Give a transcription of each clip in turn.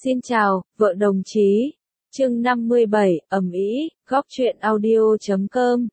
Xin chào, vợ đồng chí. Chương 57, ầm ĩ, góc truyện audio.com.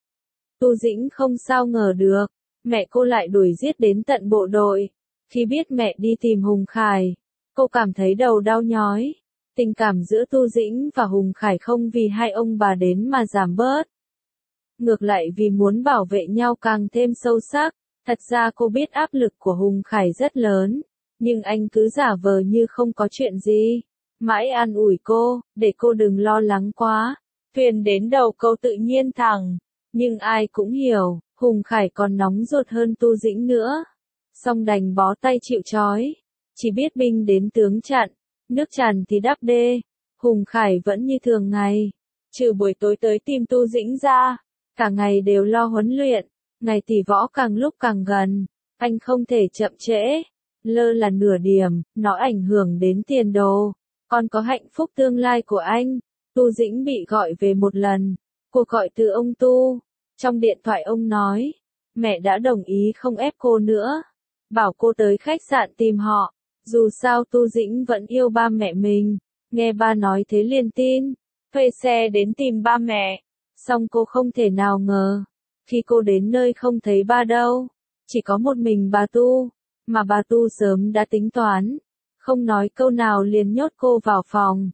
Tu Dĩnh không sao ngờ được, mẹ cô lại đuổi giết đến tận bộ đội. Khi biết mẹ đi tìm Hùng Khải, cô cảm thấy đầu đau nhói. Tình cảm giữa Tu Dĩnh và Hùng Khải không vì hai ông bà đến mà giảm bớt. Ngược lại vì muốn bảo vệ nhau càng thêm sâu sắc. Thật ra cô biết áp lực của Hùng Khải rất lớn, nhưng anh cứ giả vờ như không có chuyện gì. Mãi an ủi cô, để cô đừng lo lắng quá. Thuyền đến đầu câu tự nhiên thẳng. Nhưng ai cũng hiểu, Hùng Khải còn nóng ruột hơn Tu Dĩnh nữa. Song đành bó tay chịu trói. Chỉ biết binh đến tướng chặn, nước tràn thì đắp đê. Hùng Khải vẫn như thường ngày. Trừ buổi tối tới tìm Tu Dĩnh ra, cả ngày đều lo huấn luyện. Ngày tỷ võ càng lúc càng gần, anh không thể chậm trễ. Lơ là nửa điểm, nó ảnh hưởng đến tiền đồ, còn có hạnh phúc tương lai của anh. Tu Dĩnh bị gọi về một lần, cuộc gọi từ ông Tu. Trong điện thoại ông nói, mẹ đã đồng ý không ép cô nữa, bảo cô tới khách sạn tìm họ. Dù sao Tu Dĩnh vẫn yêu ba mẹ mình, nghe ba nói thế liền tin, thuê xe đến tìm ba mẹ. Song cô không thể nào ngờ, khi cô đến nơi không thấy ba đâu, chỉ có một mình bà Tu. Mà bà Tu sớm đã tính toán, không nói câu nào liền nhốt cô vào phòng.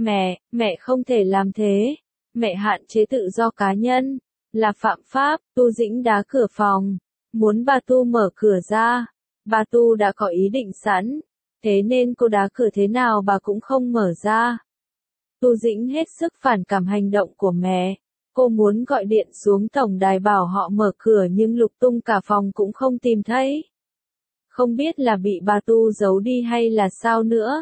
Mẹ không thể làm thế. Mẹ hạn chế tự do cá nhân, là phạm pháp. Tu Dĩnh đá cửa phòng, muốn bà Tu mở cửa ra. Bà Tu đã có ý định sẵn, thế nên cô đá cửa thế nào bà cũng không mở ra. Tu Dĩnh hết sức phản cảm hành động của mẹ. Cô muốn gọi điện xuống tổng đài bảo họ mở cửa nhưng lục tung cả phòng cũng không tìm thấy. Không biết là bị bà Tu giấu đi hay là sao nữa.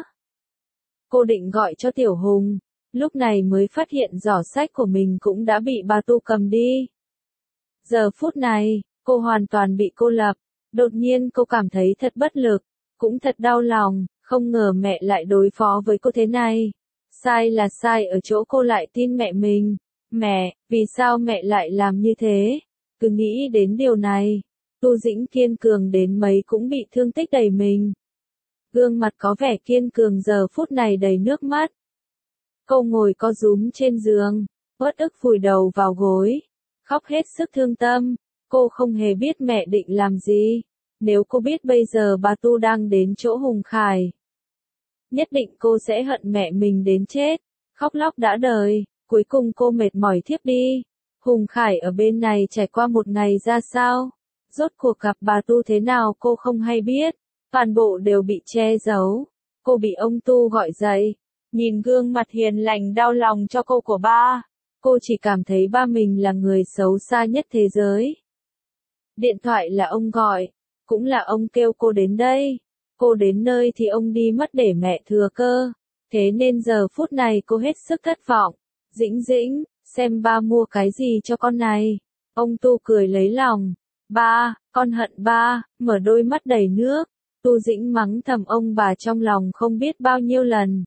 Cô định gọi cho Tiểu Hùng, lúc này mới phát hiện giỏ sách của mình cũng đã bị bà Tu cầm đi. Giờ phút này, cô hoàn toàn bị cô lập. Đột nhiên cô cảm thấy thật bất lực, cũng thật đau lòng, không ngờ mẹ lại đối phó với cô thế này. Sai là sai ở chỗ cô lại tin mẹ mình. Mẹ, vì sao mẹ lại làm như thế? Cứ nghĩ đến điều này, Tu Dĩnh kiên cường đến mấy cũng bị thương tích đầy mình. Gương mặt có vẻ kiên cường giờ phút này đầy nước mắt. Cô ngồi co rúm trên giường, uất ức vùi đầu vào gối, khóc hết sức thương tâm. Cô không hề biết mẹ định làm gì. Nếu cô biết bây giờ bà Tu đang đến chỗ Hùng Khải, nhất định cô sẽ hận mẹ mình đến chết. Khóc lóc đã đời, cuối cùng cô mệt mỏi thiếp đi. Hùng Khải ở bên này trải qua một ngày ra sao? Rốt cuộc gặp bà Tu thế nào cô không hay biết, toàn bộ đều bị che giấu. Cô bị ông Tu gọi dậy, nhìn gương mặt hiền lành đau lòng cho cô của ba. Cô chỉ cảm thấy ba mình là người xấu xa nhất thế giới. Điện thoại là ông gọi, cũng là ông kêu cô đến đây. Cô đến nơi thì ông đi mất để mẹ thừa cơ. Thế nên giờ phút này cô hết sức thất vọng. Dĩnh, xem ba mua cái gì cho con này. Ông Tu cười lấy lòng. Ba, con hận ba, mở đôi mắt đầy nước. Tu Dĩnh mắng thầm ông bà trong lòng không biết bao nhiêu lần.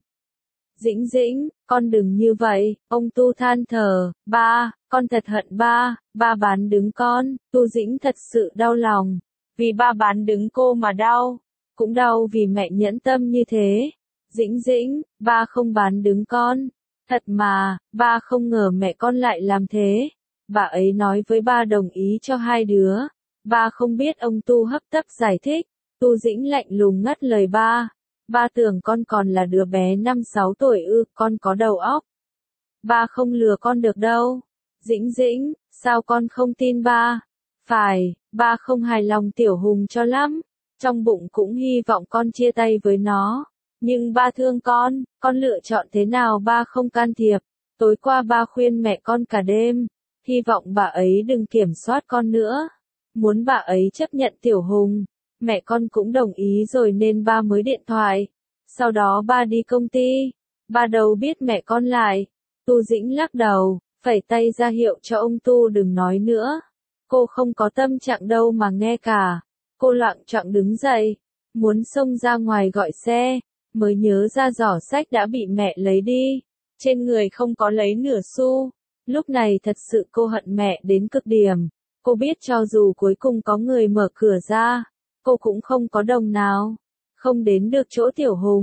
Dĩnh, con đừng như vậy. Ông Tu than thở. Ba, con thật hận ba bán đứng con. Tu Dĩnh thật sự đau lòng. Vì ba bán đứng cô mà đau. Cũng đau vì mẹ nhẫn tâm như thế. Dĩnh, ba không bán đứng con. Thật mà, ba không ngờ mẹ con lại làm thế. Bà ấy nói với ba đồng ý cho hai đứa. Ba không biết. Ông Tu hấp tấp giải thích. Tu Dĩnh lạnh lùng ngắt lời ba. Ba tưởng con còn là đứa bé 5-6 tuổi ư, con có đầu óc. Ba không lừa con được đâu. Dĩnh, sao con không tin ba? Phải, ba không hài lòng Tiểu Hùng cho lắm. Trong bụng cũng hy vọng con chia tay với nó. Nhưng ba thương con lựa chọn thế nào ba không can thiệp. Tối qua ba khuyên mẹ con cả đêm. Hy vọng bà ấy đừng kiểm soát con nữa. Muốn bà ấy chấp nhận Tiểu Hùng. Mẹ con cũng đồng ý rồi nên ba mới điện thoại. Sau đó ba đi công ty. Ba đâu biết mẹ con lại. Tu Dĩnh lắc đầu, phẩy tay ra hiệu cho ông Tu đừng nói nữa. Cô không có tâm trạng đâu mà nghe cả. Cô loạng choạng đứng dậy, muốn xông ra ngoài gọi xe, mới nhớ ra giỏ sách đã bị mẹ lấy đi. Trên người không có lấy nửa xu. Lúc này thật sự cô hận mẹ đến cực điểm. Cô biết cho dù cuối cùng có người mở cửa ra, cô cũng không có đồng nào. Không đến được chỗ Tiểu Hùng.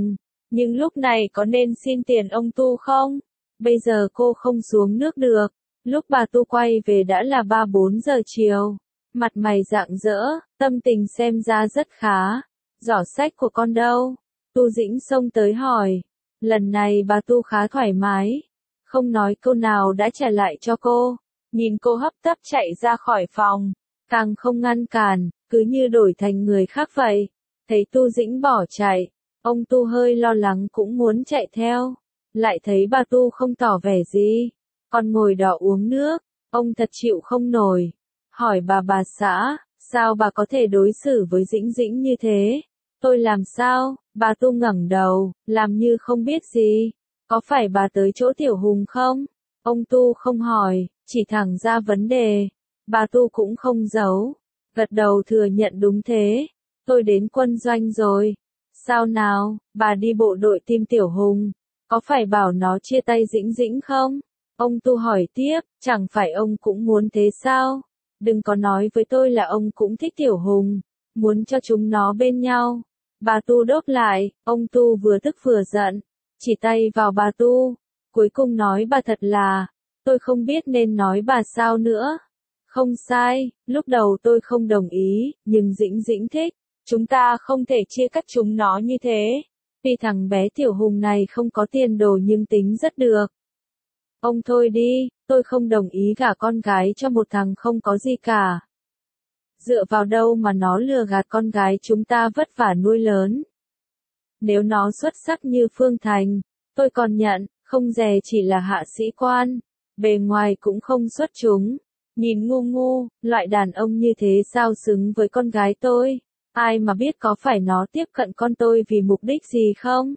Nhưng lúc này có nên xin tiền ông Tu không? Bây giờ cô không xuống nước được. Lúc bà Tu quay về đã là 3-4 giờ chiều. Mặt mày rạng rỡ, tâm tình xem ra rất khá. Giỏ sách của con đâu? Tu Dĩnh xông tới hỏi. Lần này bà Tu khá thoải mái. Không nói câu nào đã trả lại cho cô. Nhìn cô hấp tấp chạy ra khỏi phòng. Càng không ngăn cản, cứ như đổi thành người khác vậy. Thấy Tu Dĩnh bỏ chạy. Ông Tu hơi lo lắng cũng muốn chạy theo. Lại thấy bà Tu không tỏ vẻ gì. Còn ngồi đó uống nước. Ông thật chịu không nổi. Hỏi bà xã, sao bà có thể đối xử với Dĩnh Dĩnh như thế? Tôi làm sao? Bà Tu ngẩng đầu, làm như không biết gì. Có phải bà tới chỗ Tiểu Hùng không? Ông Tu không hỏi, chỉ thẳng ra vấn đề. Bà Tu cũng không giấu. Gật đầu thừa nhận đúng thế. Tôi đến quân doanh rồi. Sao nào, bà đi bộ đội tìm Tiểu Hùng. Có phải bảo nó chia tay Dĩnh Dĩnh không? Ông Tu hỏi tiếp, chẳng phải ông cũng muốn thế sao? Đừng có nói với tôi là ông cũng thích Tiểu Hùng. Muốn cho chúng nó bên nhau. Bà Tu đáp lại, ông Tu vừa tức vừa giận. Chỉ tay vào bà Tu. Cuối cùng nói bà thật là, tôi không biết nên nói bà sao nữa. Không sai, lúc đầu tôi không đồng ý, nhưng Dĩnh Dĩnh thích. Chúng ta không thể chia cắt chúng nó như thế. Vì thằng bé Tiểu Hùng này không có tiền đồ nhưng tính rất được. Ông thôi đi, tôi không đồng ý gả con gái cho một thằng không có gì cả. Dựa vào đâu mà nó lừa gạt con gái chúng ta vất vả nuôi lớn. Nếu nó xuất sắc như Phương Thành, tôi còn nhận, không dè chỉ là hạ sĩ quan, bề ngoài cũng không xuất chúng. Nhìn ngu ngu, loại đàn ông như thế sao xứng với con gái tôi, ai mà biết có phải nó tiếp cận con tôi vì mục đích gì không?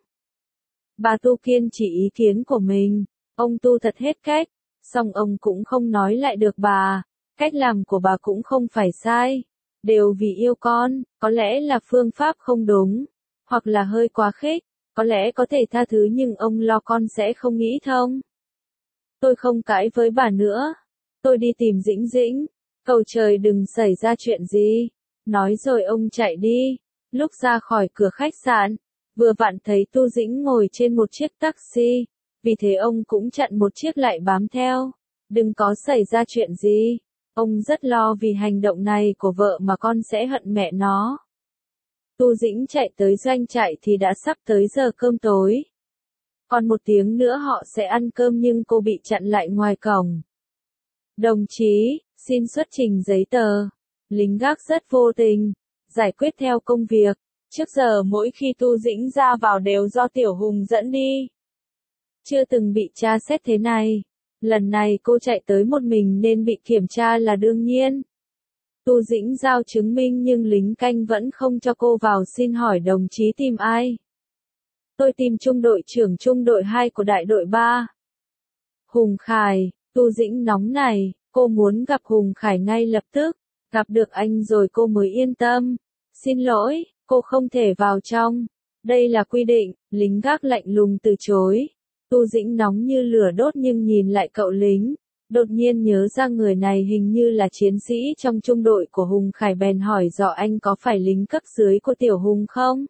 Bà Tu kiên chỉ ý kiến của mình, ông Tu thật hết cách, song ông cũng không nói lại được bà, cách làm của bà cũng không phải sai, đều vì yêu con, có lẽ là phương pháp không đúng, hoặc là hơi quá khích, có lẽ có thể tha thứ nhưng ông lo con sẽ không nghĩ thông. Tôi không cãi với bà nữa. Tôi đi tìm Dĩnh Dĩnh, cầu trời đừng xảy ra chuyện gì. Nói rồi ông chạy đi. Lúc ra khỏi cửa khách sạn, vừa vặn thấy Tu Dĩnh ngồi trên một chiếc taxi. Vì thế ông cũng chặn một chiếc lại bám theo. Đừng có xảy ra chuyện gì. Ông rất lo vì hành động này của vợ mà con sẽ hận mẹ nó. Tu Dĩnh chạy tới doanh trại thì đã sắp tới giờ cơm tối. Còn 1 tiếng nữa họ sẽ ăn cơm nhưng cô bị chặn lại ngoài cổng. Đồng chí, xin xuất trình giấy tờ. Lính gác rất vô tình, giải quyết theo công việc. Trước giờ mỗi khi Tu Dĩnh ra vào đều do Tiểu Hùng dẫn đi. Chưa từng bị tra xét thế này. Lần này cô chạy tới một mình nên bị kiểm tra là đương nhiên. Tu Dĩnh giao chứng minh nhưng lính canh vẫn không cho cô vào. Xin hỏi đồng chí tìm ai? Tôi tìm trung đội trưởng trung đội 2 của đại đội 3. Hùng Khải. Tu Dĩnh nóng này, cô muốn gặp Hùng Khải ngay lập tức. Gặp được anh rồi cô mới yên tâm. Xin lỗi, cô không thể vào trong. Đây là quy định, lính gác lạnh lùng từ chối. Tu Dĩnh nóng như lửa đốt nhưng nhìn lại cậu lính. Đột nhiên nhớ ra người này hình như là chiến sĩ trong trung đội của Hùng Khải bèn hỏi dò anh có phải lính cấp dưới của Tiểu Hùng không?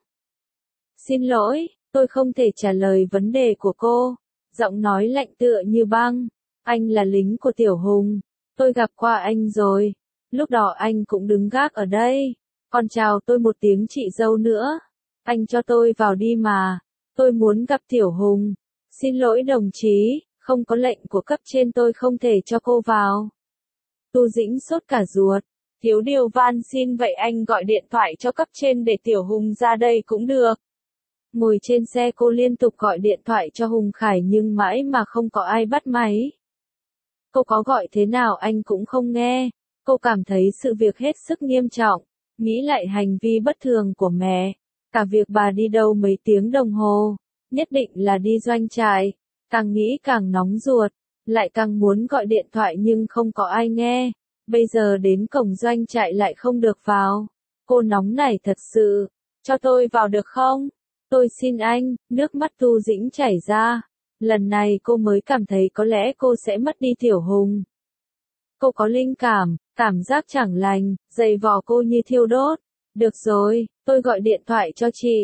Xin lỗi, tôi không thể trả lời vấn đề của cô. Giọng nói lạnh tựa như băng. Anh là lính của Tiểu Hùng. Tôi gặp qua anh rồi. Lúc đó anh cũng đứng gác ở đây. Còn chào tôi một tiếng chị dâu nữa. Anh cho tôi vào đi mà. Tôi muốn gặp Tiểu Hùng. Xin lỗi đồng chí, không có lệnh của cấp trên tôi không thể cho cô vào. Tu Dĩnh sốt cả ruột. Thiếu điều van xin vậy anh gọi điện thoại cho cấp trên để Tiểu Hùng ra đây cũng được. Ngồi trên xe cô liên tục gọi điện thoại cho Hùng Khải nhưng mãi mà không có ai bắt máy. Cô có gọi thế nào anh cũng không nghe. Cô cảm thấy sự việc hết sức nghiêm trọng. Nghĩ lại hành vi bất thường của mẹ. Cả việc bà đi đâu mấy tiếng đồng hồ. Nhất định là đi doanh trại. Càng nghĩ càng nóng ruột. Lại càng muốn gọi điện thoại nhưng không có ai nghe. Bây giờ đến cổng doanh trại lại không được vào. Cô nóng nảy thật sự. Cho tôi vào được không? Tôi xin anh, nước mắt Tu Dĩnh chảy ra. Lần này cô mới cảm thấy có lẽ cô sẽ mất đi Tiểu Hùng. Cô có linh cảm, cảm giác chẳng lành, dày vò cô như thiêu đốt. Được rồi, tôi gọi điện thoại cho chị.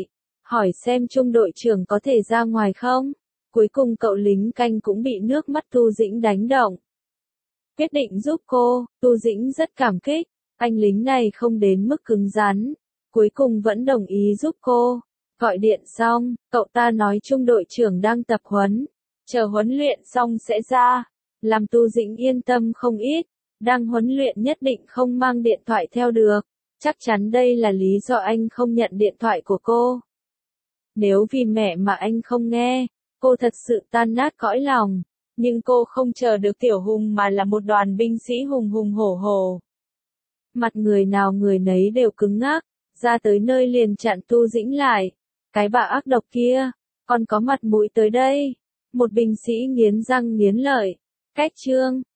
hỏi xem trung đội trưởng có thể ra ngoài không. Cuối cùng cậu lính canh cũng bị nước mắt Tu Dĩnh đánh động. Quyết định giúp cô, Tu Dĩnh rất cảm kích, anh lính này không đến mức cứng rắn, cuối cùng vẫn đồng ý giúp cô. Gọi điện xong, cậu ta nói trung đội trưởng đang tập huấn, chờ huấn luyện xong sẽ ra, làm Tu Dĩnh yên tâm không ít, đang huấn luyện nhất định không mang điện thoại theo được, chắc chắn đây là lý do anh không nhận điện thoại của cô. Nếu vì mẹ mà anh không nghe, cô thật sự tan nát cõi lòng, nhưng cô không chờ được Tiểu Hùng mà là một đoàn binh sĩ hùng hùng hổ hổ. Mặt người nào người nấy đều cứng ngắc, ra tới nơi liền chặn Tu Dĩnh lại. Cái bà ác độc kia, còn có mặt mũi tới đây. Một binh sĩ nghiến răng nghiến lợi. Cách trương,